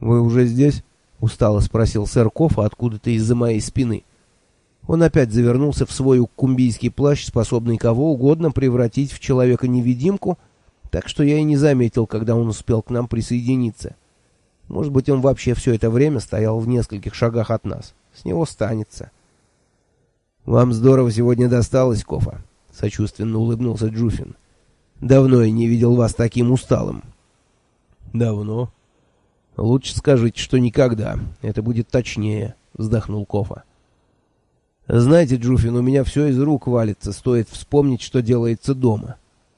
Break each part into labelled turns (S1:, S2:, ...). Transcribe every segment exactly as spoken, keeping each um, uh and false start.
S1: «Вы уже здесь?» — устало спросил сэр Кофа откуда-то из-за моей спины. Он опять завернулся в свой уккумбийский плащ, способный кого угодно превратить в человека-невидимку, так что я и не заметил, когда он успел к нам присоединиться. Может быть, он вообще все это время стоял в нескольких шагах от нас. С него станется. «Вам здорово сегодня досталось, Кофа», — сочувственно улыбнулся Джуфин. «Давно я не видел вас таким усталым». «Давно?» «Лучше скажите, что никогда. Это будет точнее», — вздохнул Кофа. «Знаете, Джуфин, у меня все из рук валится, стоит вспомнить, что делается дома».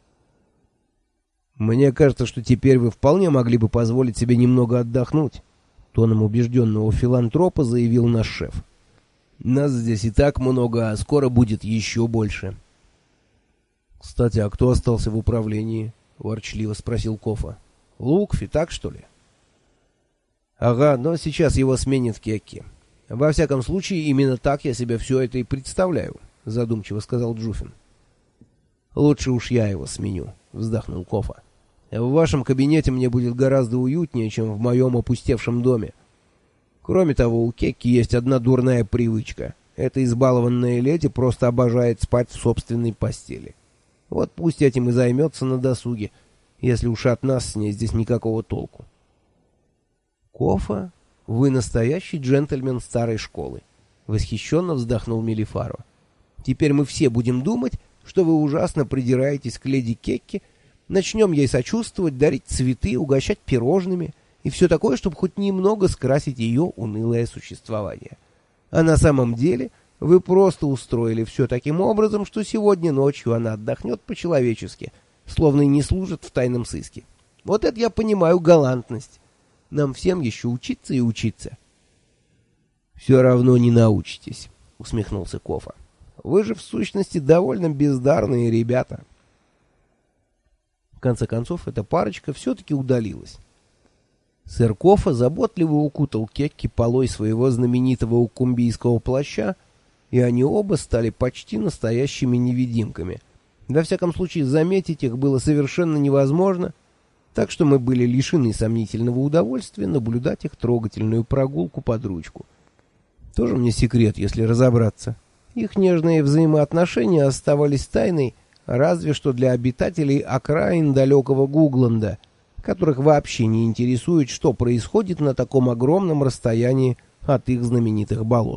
S1: «Мне кажется, что теперь вы вполне могли бы позволить себе немного отдохнуть», — тоном убежденного филантропа заявил наш шеф. «Нас здесь и так много, а скоро будет еще больше». «Кстати, а кто остался в управлении?» — ворчливо спросил Кофа. «Лукфи, так что ли?» «Ага, но сейчас его сменит Кекки. Во всяком случае, именно так я себе все это и представляю», — задумчиво сказал Джуфин. «Лучше уж я его сменю», — вздохнул Кофа. «В вашем кабинете мне будет гораздо уютнее, чем в моем опустевшем доме. Кроме того, у Кекки есть одна дурная привычка. Эта избалованная леди просто обожает спать в собственной постели. Вот пусть этим и займется на досуге, если уж от нас с ней здесь никакого толку». «Кофа, вы настоящий джентльмен старой школы», — восхищенно вздохнул Мелифаро. «Теперь мы все будем думать, что вы ужасно придираетесь к леди Кекке, начнем ей сочувствовать, дарить цветы, угощать пирожными и все такое, чтобы хоть немного скрасить ее унылое существование. А на самом деле вы просто устроили все таким образом, что сегодня ночью она отдохнет по-человечески, словно и не служит в тайном сыске. Вот это я понимаю галантность. Нам всем еще учиться и учиться». «Все равно не научитесь», — усмехнулся Кофа. «Вы же в сущности довольно бездарные ребята». В конце концов, эта парочка все-таки удалилась. Сэр Кофа заботливо укутал Кекки полой своего знаменитого уккумбийского плаща, и они оба стали почти настоящими невидимками. Во всяком случае, заметить их было совершенно невозможно, так что мы были лишены сомнительного удовольствия наблюдать их трогательную прогулку под ручку. Тоже мне секрет, если разобраться. Их нежные взаимоотношения оставались тайной, разве что для обитателей окраин далекого Гугланда, которых вообще не интересует, что происходит на таком огромном расстоянии от их знаменитых болот.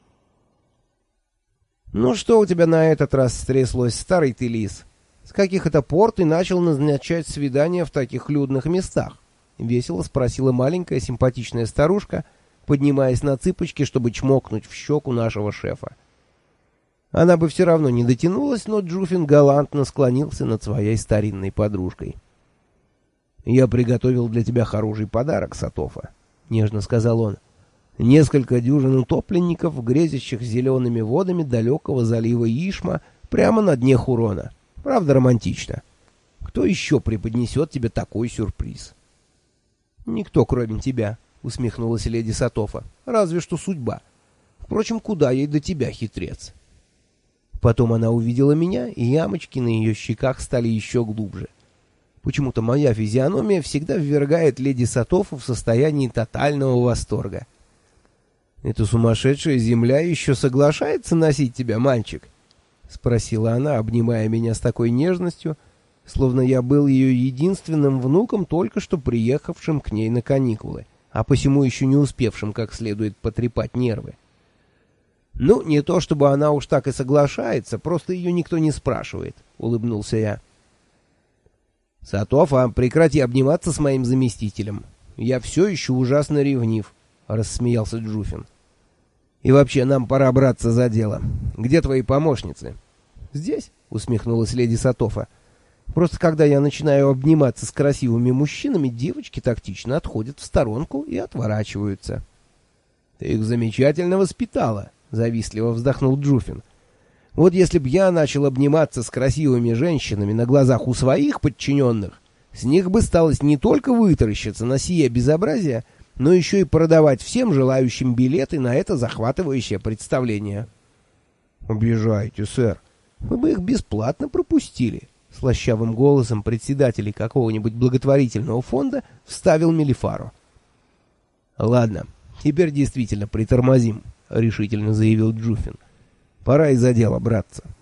S1: «Ну что у тебя на этот раз стряслось, старый ты лис? С каких это пор ты начал назначать свидания в таких людных местах?» — весело спросила маленькая симпатичная старушка, поднимаясь на цыпочки, чтобы чмокнуть в щеку нашего шефа. Она бы все равно не дотянулась, но Джуфин галантно склонился над своей старинной подружкой. «Я приготовил для тебя хороший подарок, Сатофа», — нежно сказал он. «Несколько дюжин утопленников, грезящих зелеными водами далекого залива Ишма прямо на дне Хурона. Правда, романтично. Кто еще преподнесет тебе такой сюрприз?» «Никто, кроме тебя», — усмехнулась леди Сатофа. «Разве что судьба. Впрочем, куда ей до тебя, хитрец?» Потом она увидела меня, и ямочки на ее щеках стали еще глубже. Почему-то моя физиономия всегда ввергает леди Сатофу в состояние тотального восторга. «Эта сумасшедшая земля еще соглашается носить тебя, мальчик?» — спросила она, обнимая меня с такой нежностью, словно я был ее единственным внуком, только что приехавшим к ней на каникулы, а посему еще не успевшим как следует потрепать нервы. «Ну, не то чтобы она уж так и соглашается, просто ее никто не спрашивает», — улыбнулся я. «Сатофа, прекрати обниматься с моим заместителем. Я все еще ужасно ревнив», — рассмеялся Джуфин. «И вообще, нам пора браться за дело. Где твои помощницы?» «Здесь», — усмехнулась леди Сатофа. «Просто когда я начинаю обниматься с красивыми мужчинами, девочки тактично отходят в сторонку и отворачиваются». «Ты их замечательно воспитала», — завистливо вздохнул Джуфин. «Вот если б я начал обниматься с красивыми женщинами на глазах у своих подчиненных, с них бы сталось не только вытаращиться на сие безобразие, но еще и продавать всем желающим билеты на это захватывающее представление». «Обижаете, сэр. Мы бы их бесплатно пропустили», — слащавым голосом председателя какого-нибудь благотворительного фонда вставил Мелифаро. «Ладно, теперь действительно притормозим», — решительно заявил Джуфин. «Пора и за дело браться».